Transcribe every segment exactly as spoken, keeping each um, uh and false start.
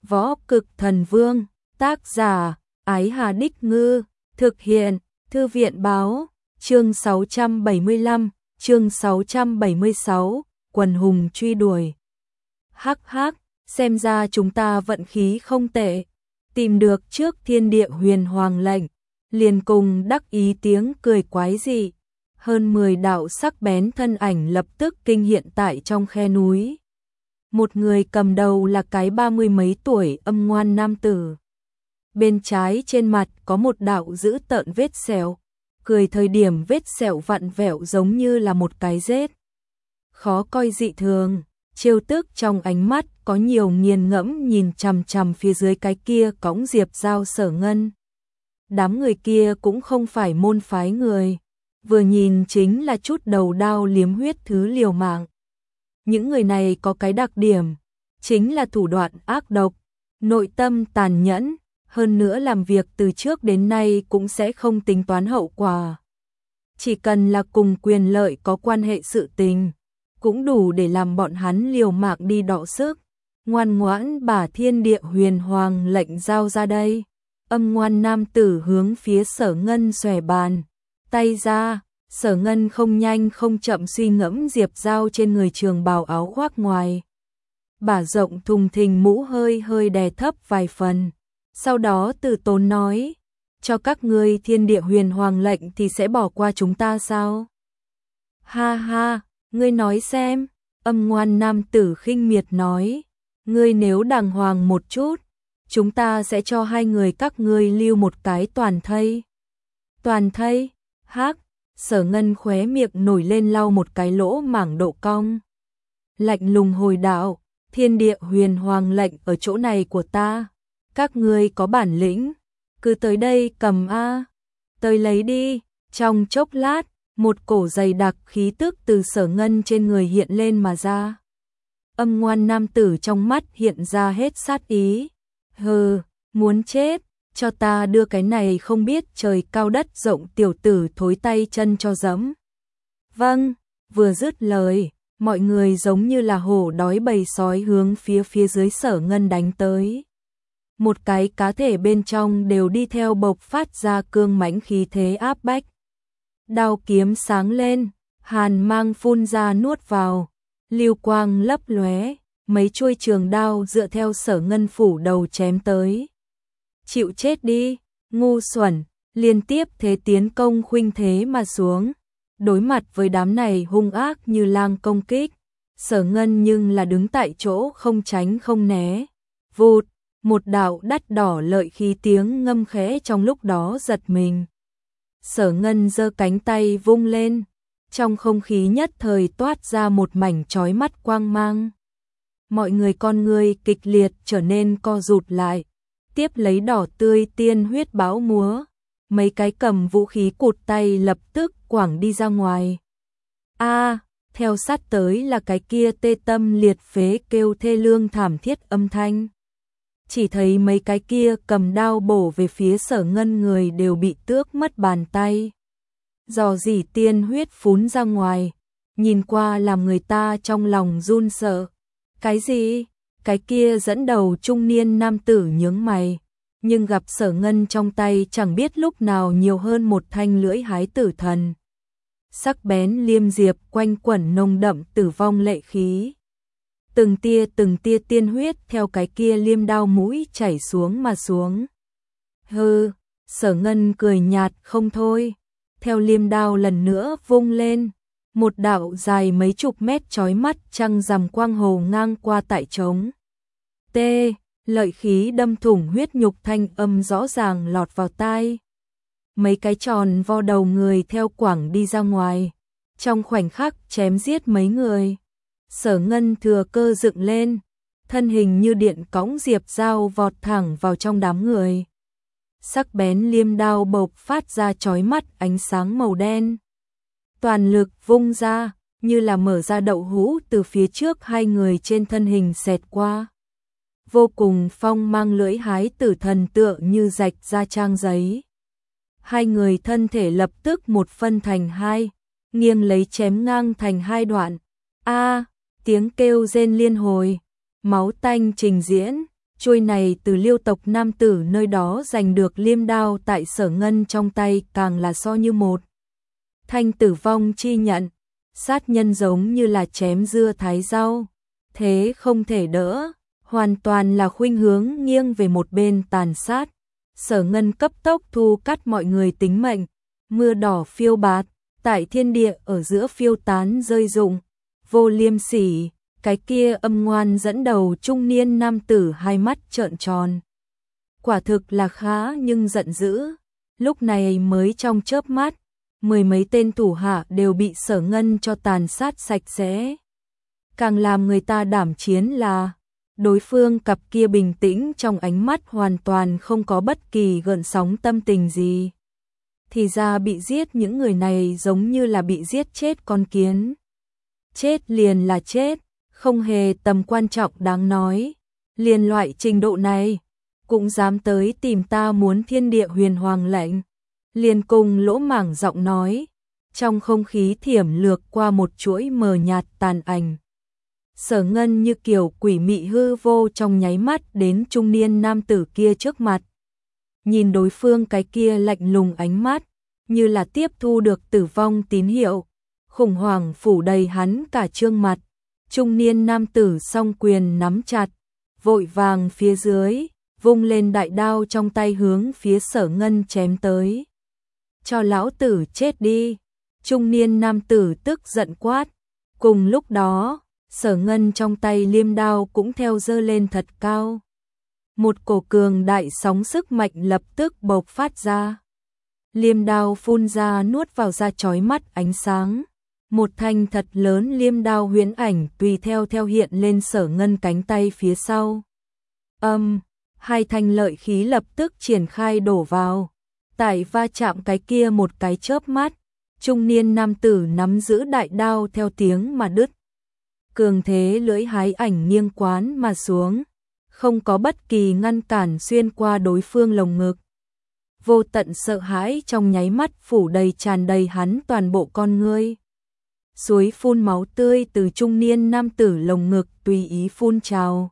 Võ Cực Thần Vương, tác giả, Ái Hà Đích Ngư, thực hiện, Thư viện báo, chương sáu trăm bảy mươi lăm, chương sáu trăm bảy mươi sáu, quần hùng truy đuổi. Hắc hắc, xem ra chúng ta vận khí không tệ, tìm được trước thiên địa huyền hoàng lệnh, liền cùng đắc ý tiếng cười quái dị. Hơn mười đạo sắc bén thân ảnh lập tức kinh hiện tại trong khe núi. Một người cầm đầu là cái ba mươi mấy tuổi âm ngoan nam tử. Bên trái trên mặt có một đạo dữ tợn vết sẹo, cười thời điểm vết sẹo vặn vẹo giống như là một cái rết. Khó coi dị thường, trêu tức trong ánh mắt có nhiều nghiền ngẫm nhìn chằm chằm phía dưới cái kia cõng diệp dao Sở Ngân. Đám người kia cũng không phải môn phái người, vừa nhìn chính là chút đầu đao liếm huyết thứ liều mạng. Những người này có cái đặc điểm, chính là thủ đoạn ác độc, nội tâm tàn nhẫn, hơn nữa làm việc từ trước đến nay cũng sẽ không tính toán hậu quả. Chỉ cần là cùng quyền lợi có quan hệ sự tình, cũng đủ để làm bọn hắn liều mạng đi đọ sức. Ngoan ngoãn bả thiên địa huyền hoàng lệnh giao ra đây. Âm ngoan nam tử hướng phía Sở Ngân xòe bàn, tay ra. Sở Ngân không nhanh không chậm suy ngẫm diệp dao trên người trường bào áo khoác ngoài. Bả rộng thùng thình mũ hơi hơi đè thấp vài phần. Sau đó từ tốn nói, cho các ngươi thiên địa huyền hoàng lệnh thì sẽ bỏ qua chúng ta sao? Ha ha, ngươi nói xem, âm ngoan nam tử khinh miệt nói, ngươi nếu đàng hoàng một chút, chúng ta sẽ cho hai người các ngươi lưu một cái toàn thây. Toàn thây? Hắc. Sở Ngân khóe miệng nổi lên lau một cái lỗ mảng độ cong. Lạnh lùng hồi đạo, thiên địa huyền hoàng lệnh ở chỗ này của ta. Các ngươi có bản lĩnh, cứ tới đây cầm a, tới lấy đi. Trong chốc lát, một cổ dày đặc khí tức từ Sở Ngân trên người hiện lên mà ra. Âm ngoan nam tử trong mắt hiện ra hết sát ý. Hừ, muốn chết. Cho ta đưa cái này không biết trời cao đất rộng tiểu tử thối tay chân cho dẫm. Vâng, vừa dứt lời, mọi người giống như là hổ đói bầy sói hướng phía phía dưới Sở Ngân đánh tới. Một cái cá thể bên trong đều đi theo bộc phát ra cương mãnh khí thế áp bách. Đao kiếm sáng lên, hàn mang phun ra nuốt vào, lưu quang lấp lóe, mấy chuôi trường đao dựa theo Sở Ngân phủ đầu chém tới. Chịu chết đi, ngu xuẩn, liên tiếp thế tiến công khuynh thế mà xuống. Đối mặt với đám này hung ác như lang công kích, Sở Ngân nhưng là đứng tại chỗ không tránh không né. Vụt, một đạo đắt đỏ lợi khí tiếng ngâm khẽ trong lúc đó giật mình. Sở Ngân giơ cánh tay vung lên, trong không khí nhất thời toát ra một mảnh chói mắt quang mang. Mọi người con người kịch liệt trở nên co rụt lại. Tiếp lấy đỏ tươi tiên huyết báo múa, mấy cái cầm vũ khí cụt tay lập tức quẳng đi ra ngoài. A, à, theo sát tới là cái kia tê tâm liệt phế kêu thê lương thảm thiết âm thanh. Chỉ thấy mấy cái kia cầm đao bổ về phía Sở Ngân người đều bị tước mất bàn tay. Dò dỉ tiên huyết phún ra ngoài, nhìn qua làm người ta trong lòng run sợ. Cái gì? Cái kia dẫn đầu trung niên nam tử nhướng mày, nhưng gặp Sở Ngân trong tay chẳng biết lúc nào nhiều hơn một thanh lưỡi hái tử thần. Sắc bén liêm diệp quanh quẩn nồng đậm tử vong lệ khí. Từng tia từng tia tiên huyết theo cái kia liêm đao mũi chảy xuống mà xuống. Hừ, Sở Ngân cười nhạt không thôi, theo liêm đao lần nữa vung lên. Một đạo dài mấy chục mét chói mắt trăng rằm quang hồ ngang qua tại trống. T, lợi khí đâm thủng huyết nhục thanh âm rõ ràng lọt vào tai. Mấy cái tròn vo đầu người theo quảng đi ra ngoài. Trong khoảnh khắc chém giết mấy người. Sở Ngân thừa cơ dựng lên, thân hình như điện cõng diệp dao vọt thẳng vào trong đám người. Sắc bén liêm đao bộc phát ra chói mắt ánh sáng màu đen. Toàn lực vung ra, như là mở ra đậu hũ từ phía trước hai người trên thân hình xẹt qua. Vô cùng phong mang lưỡi hái tử thần tựa như rạch ra trang giấy. Hai người thân thể lập tức một phân thành hai, nghiêng lấy chém ngang thành hai đoạn. A, tiếng kêu rên liên hồi, máu tanh trình diễn, Chuôi này từ Liêu tộc nam tử nơi đó giành được liêm đao tại Sở Ngân trong tay càng là so như một thanh tử vong chi nhận, sát nhân giống như là chém dưa thái rau, thế không thể đỡ, hoàn toàn là khuynh hướng nghiêng về một bên tàn sát. Sở Ngân cấp tốc thu cắt mọi người tính mệnh, mưa đỏ phiêu bạt, tại thiên địa ở giữa phiêu tán rơi rụng, vô liêm sỉ. Cái kia âm ngoan dẫn đầu trung niên nam tử hai mắt trợn tròn. Quả thực là khá nhưng giận dữ. Lúc này mới trong chớp mắt, mười mấy tên thủ hạ đều bị Sở Ngân cho tàn sát sạch sẽ. Càng làm người ta đảm chiến là đối phương cặp kia bình tĩnh trong ánh mắt hoàn toàn không có bất kỳ gợn sóng tâm tình gì. Thì ra bị giết những người này giống như là bị giết chết con kiến. Chết liền là chết. Không hề tầm quan trọng đáng nói, liền loại trình độ này, cũng dám tới tìm ta muốn thiên địa huyền hoàng lệnh, liền cùng lỗ mảng giọng nói, trong không khí thiểm lược qua một chuỗi mờ nhạt tàn ảnh. Sở Ngân như kiểu quỷ mị hư vô trong nháy mắt đến trung niên nam tử kia trước mặt. Nhìn đối phương cái kia lạnh lùng ánh mắt, như là tiếp thu được tử vong tín hiệu, khủng hoảng phủ đầy hắn cả trương mặt. Trung niên nam tử song quyền nắm chặt, vội vàng phía dưới, vung lên đại đao trong tay hướng phía Sở Ngân chém tới. Cho lão tử chết đi, trung niên nam tử tức giận quát. Cùng lúc đó, Sở Ngân trong tay liêm đao cũng theo giơ lên thật cao. Một cổ cường đại sóng sức mạnh lập tức bộc phát ra. Liêm đao phun ra nuốt vào ra chói mắt ánh sáng. Một thanh thật lớn liêm đao huyễn ảnh tùy theo theo hiện lên Sở Ngân cánh tay phía sau. Âm, hai thanh lợi khí lập tức triển khai đổ vào. Tại va chạm cái kia một cái chớp mắt, trung niên nam tử nắm giữ đại đao theo tiếng mà đứt. Cường thế lưỡi hái ảnh nghiêng quán mà xuống, không có bất kỳ ngăn cản xuyên qua đối phương lồng ngực. Vô tận sợ hãi trong nháy mắt phủ đầy tràn đầy hắn toàn bộ con ngươi. Suối phun máu tươi từ trung niên nam tử lồng ngực tùy ý phun trào.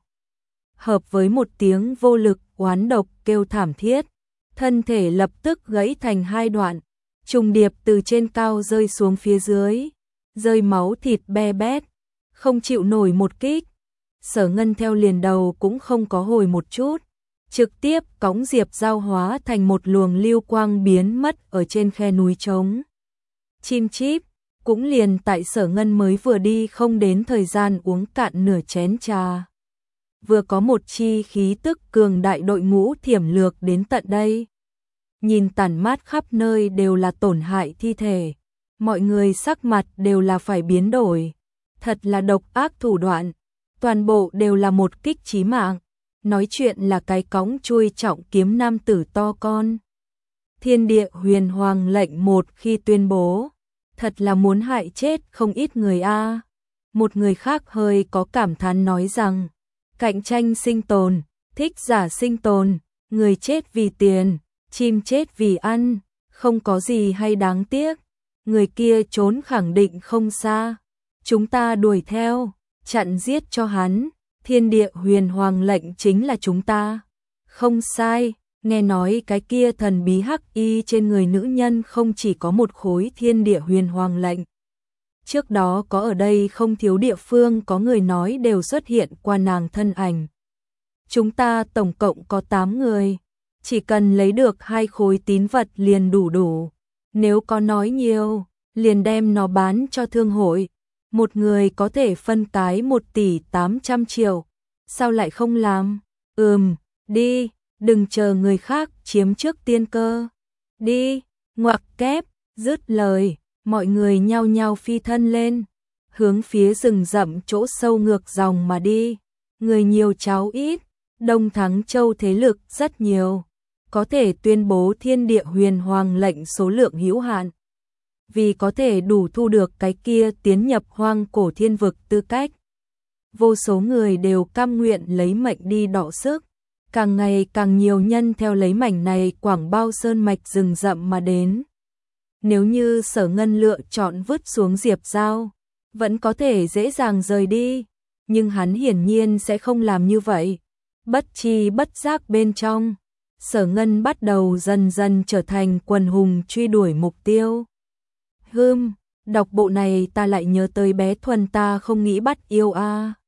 Hợp với một tiếng vô lực oán độc kêu thảm thiết, thân thể lập tức gãy thành hai đoạn, trùng điệp từ trên cao rơi xuống phía dưới, rơi máu thịt be bét, không chịu nổi một kích. Sở Ngân theo liền đầu cũng không có hồi một chút, trực tiếp cõng Diệp Giao hóa thành một luồng lưu quang biến mất ở trên khe núi trống. Chim chip cũng liền tại Sở Ngân mới vừa đi không đến thời gian uống cạn nửa chén trà. Vừa có một chi khí tức cường đại đội ngũ thiểm lược đến tận đây. Nhìn tản mát khắp nơi đều là tổn hại thi thể. Mọi người sắc mặt đều là phải biến đổi. Thật là độc ác thủ đoạn. Toàn bộ đều là một kích chí mạng. Nói chuyện là cái cõng chui trọng kiếm nam tử to con. Thiên địa huyền hoàng lệnh một khi tuyên bố. Thật là muốn hại chết không ít người a. Một người khác hơi có cảm thán nói rằng, cạnh tranh sinh tồn, thích giả sinh tồn, người chết vì tiền, chim chết vì ăn, không có gì hay đáng tiếc. Người kia trốn khẳng định không xa, chúng ta đuổi theo, chặn giết cho hắn, thiên địa huyền hoàng lệnh chính là chúng ta. Không sai. Nghe nói cái kia thần bí hắc y trên người nữ nhân không chỉ có một khối thiên địa huyền hoàng lệnh. Trước đó có ở đây không thiếu địa phương có người nói đều xuất hiện qua nàng thân ảnh. Chúng ta tổng cộng có tám người, chỉ cần lấy được hai khối tín vật liền đủ đủ. Nếu có nói nhiều, liền đem nó bán cho thương hội. Một người có thể phân cái một tỷ tám trăm triệu. Sao lại không làm? Ừm, đi. Đừng chờ người khác chiếm trước tiên cơ. Đi, ngoặc kép, dứt lời, mọi người nhao nhao phi thân lên, hướng phía rừng rậm chỗ sâu ngược dòng mà đi. Người nhiều cháu ít, Đông Thắng Châu thế lực rất nhiều, có thể tuyên bố thiên địa huyền hoàng lệnh số lượng hữu hạn. Vì có thể đủ thu được cái kia tiến nhập hoang cổ thiên vực tư cách. Vô số người đều cam nguyện lấy mệnh đi đọ sức. Càng ngày càng nhiều nhân theo lấy mảnh này quảng bao sơn mạch rừng rậm mà đến. Nếu như Sở Ngân lựa chọn vứt xuống Diệp Giao, vẫn có thể dễ dàng rời đi, nhưng hắn hiển nhiên sẽ không làm như vậy. Bất chi bất giác bên trong, Sở Ngân bắt đầu dần dần trở thành quần hùng truy đuổi mục tiêu. Hừm, đọc bộ này ta lại nhớ tới bé Thuần ta không nghĩ bắt yêu a.